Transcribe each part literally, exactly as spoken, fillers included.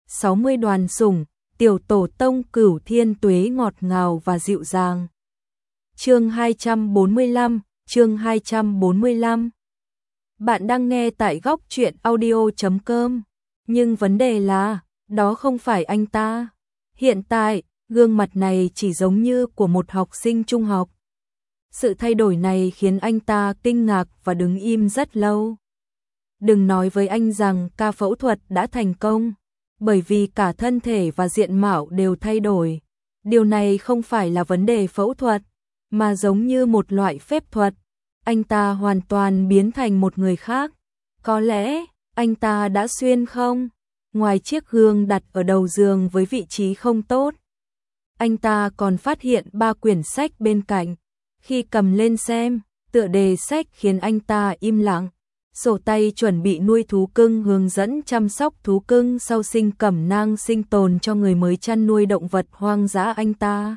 sáu mươi đoàn sủng, tiểu tổ tông cửu thiên tuế ngọt ngào và dịu dàng. Chương hai trăm bốn mươi lăm, chương hai trăm bốn mươi lăm. Bạn đang nghe tại góc truyện audio chấm com, nhưng vấn đề là, đó không phải anh ta. Hiện tại, gương mặt này chỉ giống như của một học sinh trung học. Sự thay đổi này khiến anh ta kinh ngạc và đứng im rất lâu. Đừng nói với anh rằng ca phẫu thuật đã thành công, bởi vì cả thân thể và diện mạo đều thay đổi. Điều này không phải là vấn đề phẫu thuật, mà giống như một loại phép thuật. Anh ta hoàn toàn biến thành một người khác. Có lẽ, anh ta đã xuyên không? Ngoài chiếc gương đặt ở đầu giường với vị trí không tốt, anh ta còn phát hiện ba quyển sách bên cạnh. Khi cầm lên xem, tựa đề sách khiến anh ta im lặng. Sổ tay chuẩn bị nuôi thú cưng hướng dẫn chăm sóc thú cưng sau sinh cẩm nang sinh tồn cho người mới chăn nuôi động vật hoang dã anh ta.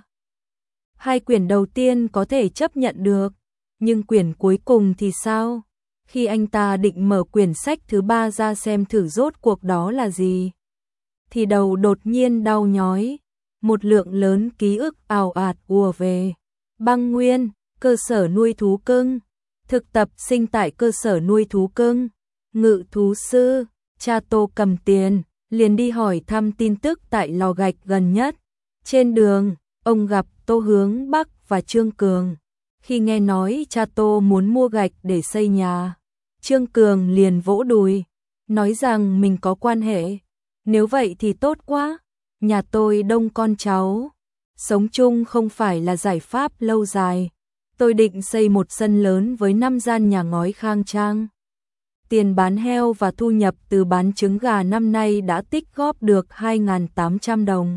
Hai quyển đầu tiên có thể chấp nhận được, nhưng quyển cuối cùng thì sao? Khi anh ta định mở quyển sách thứ ba ra xem thử rốt cuộc đó là gì, thì đầu đột nhiên đau nhói. Một lượng lớn ký ức ào ạt ùa về. Băng Nguyên, cơ sở nuôi thú cưng. Thực tập sinh tại cơ sở nuôi thú cưng. Ngự thú sư. Cha Tô cầm tiền, liền đi hỏi thăm tin tức tại lò gạch gần nhất. Trên đường, ông gặp Tô Hướng Bắc và Trương Cường. Khi nghe nói cha Tô muốn mua gạch để xây nhà, Trương Cường liền vỗ đùi, nói rằng mình có quan hệ. Nếu vậy thì tốt quá. Nhà tôi đông con cháu, sống chung không phải là giải pháp lâu dài. Tôi định xây một sân lớn với năm gian nhà ngói khang trang. Tiền bán heo và thu nhập từ bán trứng gà năm nay đã tích góp được hai nghìn tám trăm đồng.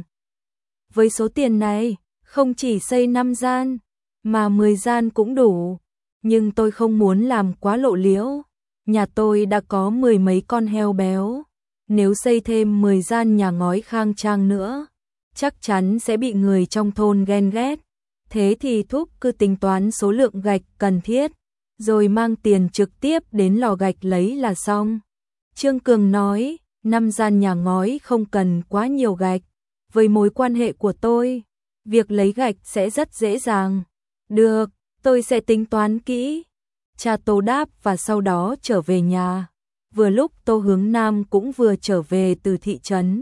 Với số tiền này, không chỉ xây năm gian, mà mười gian cũng đủ. Nhưng tôi không muốn làm quá lộ liễu. Nhà tôi đã có mười mấy con heo béo. Nếu xây thêm mười gian nhà ngói khang trang nữa, chắc chắn sẽ bị người trong thôn ghen ghét. Thế thì thúc cứ tính toán số lượng gạch cần thiết, rồi mang tiền trực tiếp đến lò gạch lấy là xong. Trương Cường nói, năm gian nhà ngói không cần quá nhiều gạch. Với mối quan hệ của tôi, việc lấy gạch sẽ rất dễ dàng. Được, tôi sẽ tính toán kỹ. Cha Tô đáp và sau đó trở về nhà. Vừa lúc Tô Hướng Nam cũng vừa trở về từ thị trấn.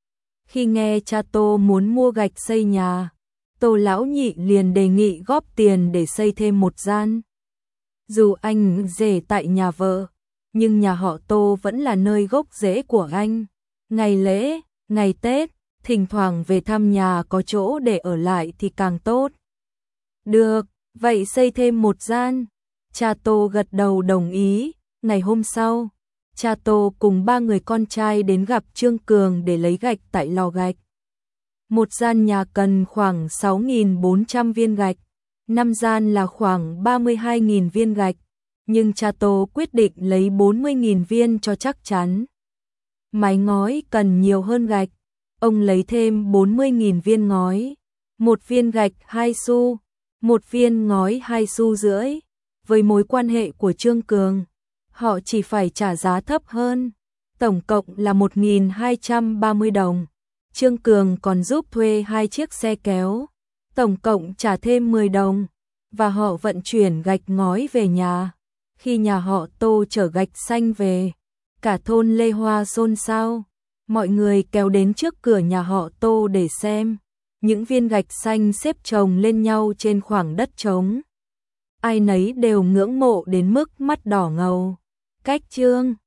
Khi nghe cha Tô muốn mua gạch xây nhà, Tô lão nhị liền đề nghị góp tiền để xây thêm một gian. Dù anh rể tại nhà vợ, nhưng nhà họ Tô vẫn là nơi gốc rễ của anh. Ngày lễ, ngày Tết, thỉnh thoảng về thăm nhà có chỗ để ở lại thì càng tốt. Được, vậy xây thêm một gian. Cha Tô gật đầu đồng ý. Ngày hôm sau, cha Tô cùng ba người con trai đến gặp Trương Cường để lấy gạch tại lò gạch. Một gian nhà cần khoảng sáu nghìn bốn trăm viên gạch, năm gian là khoảng ba mươi hai nghìn viên gạch, nhưng cha Tô quyết định lấy bốn mươi nghìn viên cho chắc chắn. Mái ngói cần nhiều hơn gạch, ông lấy thêm bốn mươi nghìn viên ngói, một viên gạch hai xu, một viên ngói hai xu rưỡi. Với mối quan hệ của Trương Cường, họ chỉ phải trả giá thấp hơn, tổng cộng là một nghìn hai trăm ba mươi đồng. Trương Cường còn giúp thuê hai chiếc xe kéo, tổng cộng trả thêm mười đồng, và họ vận chuyển gạch ngói về nhà. Khi nhà họ Tô chở gạch xanh về, cả thôn Lê Hoa xôn xao, mọi người kéo đến trước cửa nhà họ Tô để xem. Những viên gạch xanh xếp chồng lên nhau trên khoảng đất trống. Ai nấy đều ngưỡng mộ đến mức mắt đỏ ngầu. Cách Trương